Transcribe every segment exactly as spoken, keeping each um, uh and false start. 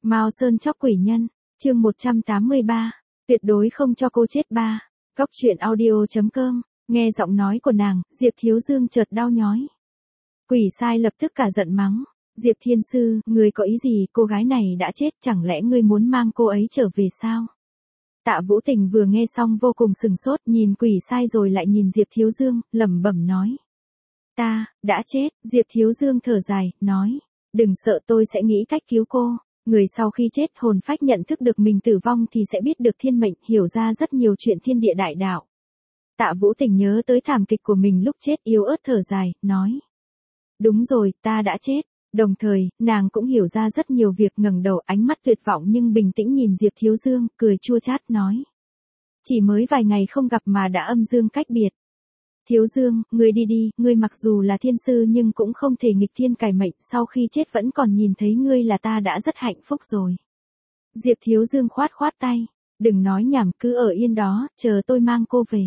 Mao Sơn chóc quỷ nhân, chương một trăm tám mươi ba, tuyệt đối không cho cô chết ba. Góc truyện audio chấm com, nghe giọng nói của nàng, Diệp Thiếu Dương chợt đau nhói. Quỷ sai lập tức cả giận mắng, Diệp Thiên Sư, ngươi có ý gì, cô gái này đã chết, chẳng lẽ ngươi muốn mang cô ấy trở về sao? Tạ Vũ Tình vừa nghe xong vô cùng sừng sốt, nhìn quỷ sai rồi lại nhìn Diệp Thiếu Dương, lẩm bẩm nói. Ta, đã chết, Diệp Thiếu Dương thở dài, nói, đừng sợ, tôi sẽ nghĩ cách cứu cô. Người sau khi chết hồn phách nhận thức được mình tử vong thì sẽ biết được thiên mệnh, hiểu ra rất nhiều chuyện thiên địa đại đạo. Tạ Vũ Tình nhớ tới thảm kịch của mình lúc chết, yếu ớt thở dài, nói. Đúng rồi, ta đã chết. Đồng thời, nàng cũng hiểu ra rất nhiều việc, ngẩng đầu, ánh mắt tuyệt vọng nhưng bình tĩnh nhìn Diệp Thiếu Dương, cười chua chát nói. Chỉ mới vài ngày không gặp mà đã âm dương cách biệt. Thiếu Dương, ngươi đi đi, ngươi mặc dù là thiên sư nhưng cũng không thể nghịch thiên cải mệnh, sau khi chết vẫn còn nhìn thấy ngươi là ta đã rất hạnh phúc rồi. Diệp Thiếu Dương khoát khoát tay, đừng nói nhảm, cứ ở yên đó, chờ tôi mang cô về.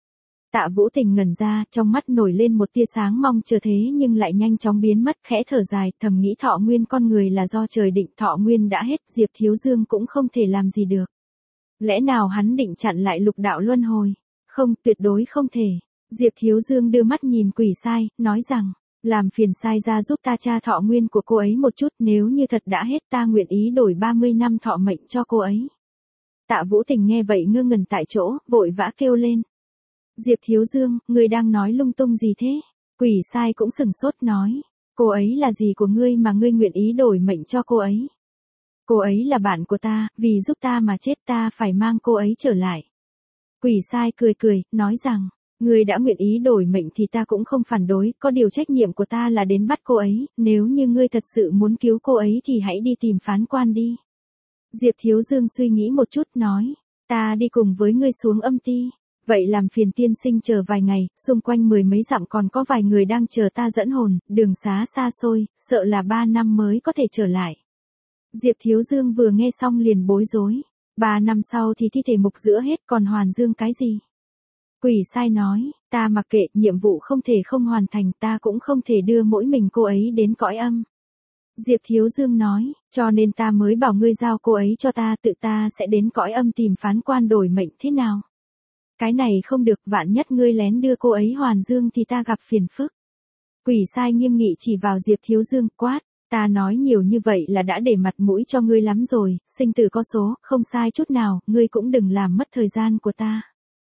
Tạ Vũ Tình ngẩn ra, trong mắt nổi lên một tia sáng mong chờ thế nhưng lại nhanh chóng biến mất, khẽ thở dài, thầm nghĩ thọ nguyên con người là do trời định, thọ nguyên đã hết, Diệp Thiếu Dương cũng không thể làm gì được. Lẽ nào hắn định chặn lại lục đạo luân hồi? Không, tuyệt đối không thể. Diệp Thiếu Dương đưa mắt nhìn quỷ sai, nói rằng, làm phiền sai ra giúp ta tra thọ nguyên của cô ấy một chút, nếu như thật đã hết ta nguyện ý đổi ba mươi năm thọ mệnh cho cô ấy. Tạ Vũ Tình nghe vậy ngơ ngẩn tại chỗ, vội vã kêu lên. Diệp Thiếu Dương, ngươi đang nói lung tung gì thế? Quỷ sai cũng sừng sốt nói, cô ấy là gì của ngươi mà ngươi nguyện ý đổi mệnh cho cô ấy? Cô ấy là bạn của ta, vì giúp ta mà chết ta phải mang cô ấy trở lại. Quỷ sai cười cười, nói rằng, ngươi đã nguyện ý đổi mệnh thì ta cũng không phản đối, có điều trách nhiệm của ta là đến bắt cô ấy, nếu như ngươi thật sự muốn cứu cô ấy thì hãy đi tìm phán quan đi. Diệp Thiếu Dương suy nghĩ một chút nói, ta đi cùng với ngươi xuống âm ti. Vậy làm phiền tiên sinh chờ vài ngày, xung quanh mười mấy dặm còn có vài người đang chờ ta dẫn hồn, đường xá xa xôi, sợ là ba năm mới có thể trở lại. Diệp Thiếu Dương vừa nghe xong liền bối rối, ba năm sau thì thi thể mục giữa hết còn hoàn dương cái gì? Quỷ sai nói, ta mặc kệ, nhiệm vụ không thể không hoàn thành, ta cũng không thể đưa mỗi mình cô ấy đến cõi âm. Diệp Thiếu Dương nói, cho nên ta mới bảo ngươi giao cô ấy cho ta, tự ta sẽ đến cõi âm tìm phán quan đổi mệnh thế nào? Cái này không được, vạn nhất ngươi lén đưa cô ấy hoàn dương thì ta gặp phiền phức. Quỷ sai nghiêm nghị chỉ vào Diệp Thiếu Dương, quát, ta nói nhiều như vậy là đã để mặt mũi cho ngươi lắm rồi, sinh tử có số, không sai chút nào, ngươi cũng đừng làm mất thời gian của ta.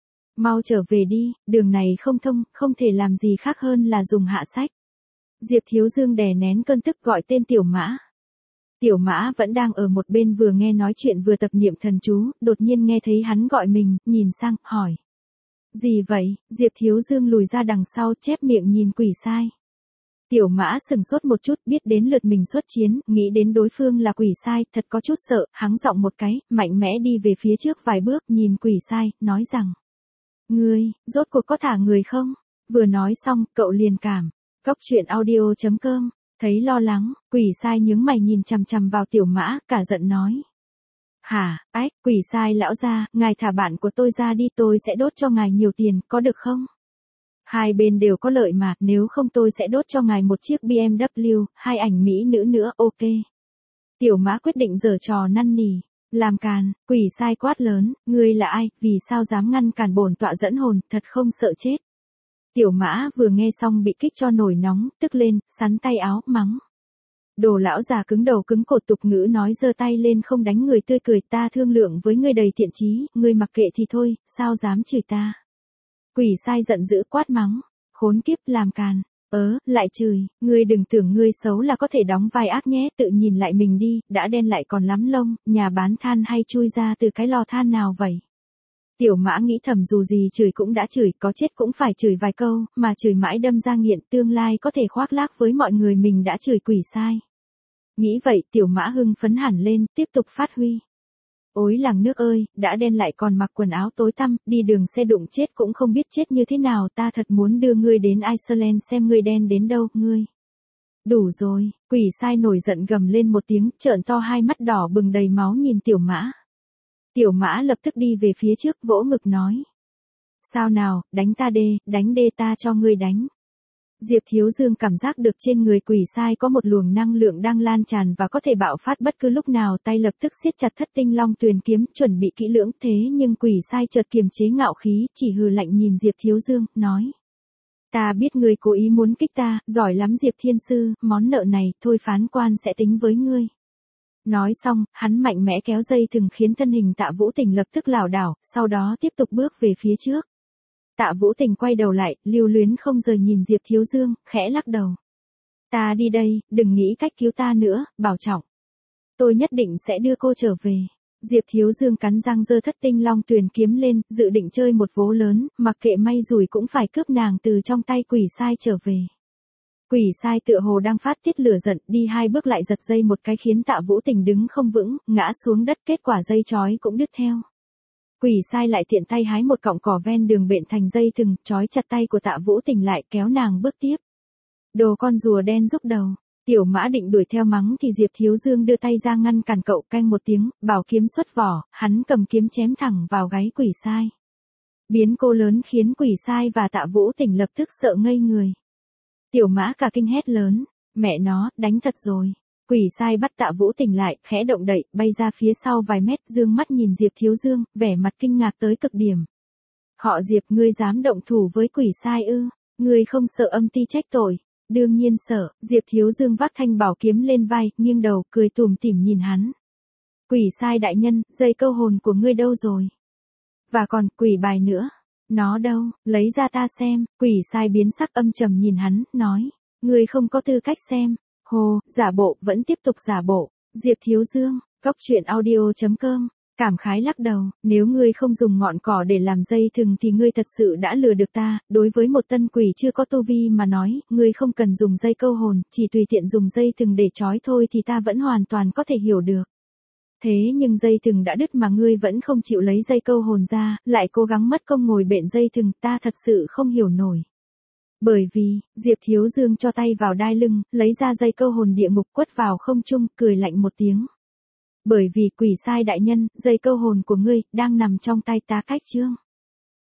Mau trở về đi, đường này không thông, không thể làm gì khác hơn là dùng hạ sách. Diệp Thiếu Dương đè nén cơn tức gọi tên Tiểu Mã. Tiểu Mã vẫn đang ở một bên vừa nghe nói chuyện vừa tập niệm thần chú, đột nhiên nghe thấy hắn gọi mình, nhìn sang, hỏi. Gì vậy? Diệp Thiếu Dương lùi ra đằng sau, chép miệng nhìn quỷ sai. Tiểu Mã sừng sốt một chút, biết đến lượt mình xuất chiến, nghĩ đến đối phương là quỷ sai, thật có chút sợ, hắng giọng một cái, mạnh mẽ đi về phía trước vài bước, nhìn quỷ sai, nói rằng. Ngươi, rốt cuộc có thả người không? Vừa nói xong, cậu liền cảm. Góc truyện audio chấm com. Thấy lo lắng, quỷ sai nhướng mày nhìn chằm chằm vào Tiểu Mã, cả giận nói. Hả, ách, quỷ sai lão gia, ngài thả bạn của tôi ra đi, tôi sẽ đốt cho ngài nhiều tiền, có được không? Hai bên đều có lợi mà, nếu không tôi sẽ đốt cho ngài một chiếc bê em vê, hai ảnh mỹ nữ nữa, ok. Tiểu Mã quyết định giở trò năn nỉ, làm càn, quỷ sai quát lớn, ngươi là ai, vì sao dám ngăn cản bổn tọa dẫn hồn, thật không sợ chết. Tiểu Mã vừa nghe xong bị kích cho nổi nóng, tức lên, sắn tay áo, mắng. Đồ lão già cứng đầu cứng cột tục ngữ nói giơ tay lên không đánh người tươi cười, ta thương lượng với ngươi đầy thiện chí, ngươi mặc kệ thì thôi, sao dám chửi ta. Quỷ sai giận dữ quát mắng, khốn kiếp làm càn, ớ, lại chửi, ngươi đừng tưởng ngươi xấu là có thể đóng vai ác nhé, tự nhìn lại mình đi, đã đen lại còn lắm lông, nhà bán than hay chui ra từ cái lò than nào vậy. Tiểu Mã nghĩ thầm dù gì chửi cũng đã chửi, có chết cũng phải chửi vài câu, mà chửi mãi đâm ra nghiện, tương lai có thể khoác lác với mọi người mình đã chửi quỷ sai. Nghĩ vậy, Tiểu Mã hưng phấn hẳn lên, tiếp tục phát huy. Ôi làng nước ơi, đã đen lại còn mặc quần áo tối tăm, đi đường xe đụng chết cũng không biết chết như thế nào, ta thật muốn đưa ngươi đến Iceland xem ngươi đen đến đâu, ngươi. Đủ rồi, quỷ sai nổi giận gầm lên một tiếng, trợn to hai mắt đỏ bừng đầy máu nhìn Tiểu Mã. Tiểu Mã lập tức đi về phía trước vỗ ngực nói. Sao nào, đánh ta đê, đánh đê ta cho ngươi đánh. Diệp Thiếu Dương cảm giác được trên người quỷ sai có một luồng năng lượng đang lan tràn và có thể bạo phát bất cứ lúc nào, tay lập tức siết chặt Thất Tinh Long Tuyền kiếm, chuẩn bị kỹ lưỡng, thế nhưng quỷ sai chợt kiềm chế ngạo khí, chỉ hừ lạnh nhìn Diệp Thiếu Dương, nói: "Ta biết ngươi cố ý muốn kích ta, giỏi lắm Diệp Thiên Sư, món nợ này, thôi phán quan sẽ tính với ngươi." Nói xong, hắn mạnh mẽ kéo dây thừng khiến thân hình Tạ Vũ Tình lập tức lảo đảo, sau đó tiếp tục bước về phía trước. Tạ Vũ Tình quay đầu lại, lưu luyến không rời nhìn Diệp Thiếu Dương, khẽ lắc đầu. "Ta đi đây, đừng nghĩ cách cứu ta nữa, bảo trọng. Tôi nhất định sẽ đưa cô trở về." Diệp Thiếu Dương cắn răng giơ Thất Tinh Long Tuyền kiếm lên, dự định chơi một vố lớn, mặc kệ may rủi cũng phải cướp nàng từ trong tay quỷ sai trở về. Quỷ sai tựa hồ đang phát tiết lửa giận, đi hai bước lại giật dây một cái khiến Tạ Vũ Tình đứng không vững, ngã xuống đất, kết quả dây trói cũng đứt theo. Quỷ sai lại tiện tay hái một cọng cỏ ven đường bện thành dây thừng, trói chặt tay của Tạ Vũ Tình lại, kéo nàng bước tiếp. Đồ con rùa đen rúc đầu. Tiểu Mã định đuổi theo mắng thì Diệp Thiếu Dương đưa tay ra ngăn cản cậu, canh một tiếng, bảo kiếm xuất vỏ, hắn cầm kiếm chém thẳng vào gáy quỷ sai. Biến cố lớn khiến quỷ sai và Tạ Vũ Tình lập tức sợ ngây người. Tiểu Mã cả kinh hét lớn: "Mẹ nó, đánh thật rồi." Quỷ sai bắt Tạ Vũ Tình lại, khẽ động đậy, bay ra phía sau vài mét, dương mắt nhìn Diệp Thiếu Dương, vẻ mặt kinh ngạc tới cực điểm. "Họ Diệp, ngươi dám động thủ với quỷ sai ư? Ngươi không sợ âm ty trách tội?" "Đương nhiên sợ." Diệp Thiếu Dương vác thanh bảo kiếm lên vai, nghiêng đầu, cười tủm tỉm nhìn hắn. "Quỷ sai đại nhân, dây câu hồn của ngươi đâu rồi? Và còn, quỷ bài nữa. Nó đâu, lấy ra ta xem." Quỷ sai biến sắc âm trầm nhìn hắn, nói: "Ngươi không có tư cách xem." Hồ, giả bộ, vẫn tiếp tục giả bộ. Diệp Thiếu Dương, góc truyện audio chấm com, cảm khái lắc đầu, nếu ngươi không dùng ngọn cỏ để làm dây thừng thì ngươi thật sự đã lừa được ta, đối với một tân quỷ chưa có tu vi mà nói, ngươi không cần dùng dây câu hồn, chỉ tùy tiện dùng dây thừng để trói thôi thì ta vẫn hoàn toàn có thể hiểu được. Thế nhưng dây thừng đã đứt mà ngươi vẫn không chịu lấy dây câu hồn ra, lại cố gắng mất công ngồi bện dây thừng, ta thật sự không hiểu nổi. Bởi vì, Diệp Thiếu Dương cho tay vào đai lưng, lấy ra dây câu hồn địa ngục quất vào không trung, cười lạnh một tiếng. Bởi vì quỷ sai đại nhân, dây câu hồn của ngươi, đang nằm trong tay ta cách chương.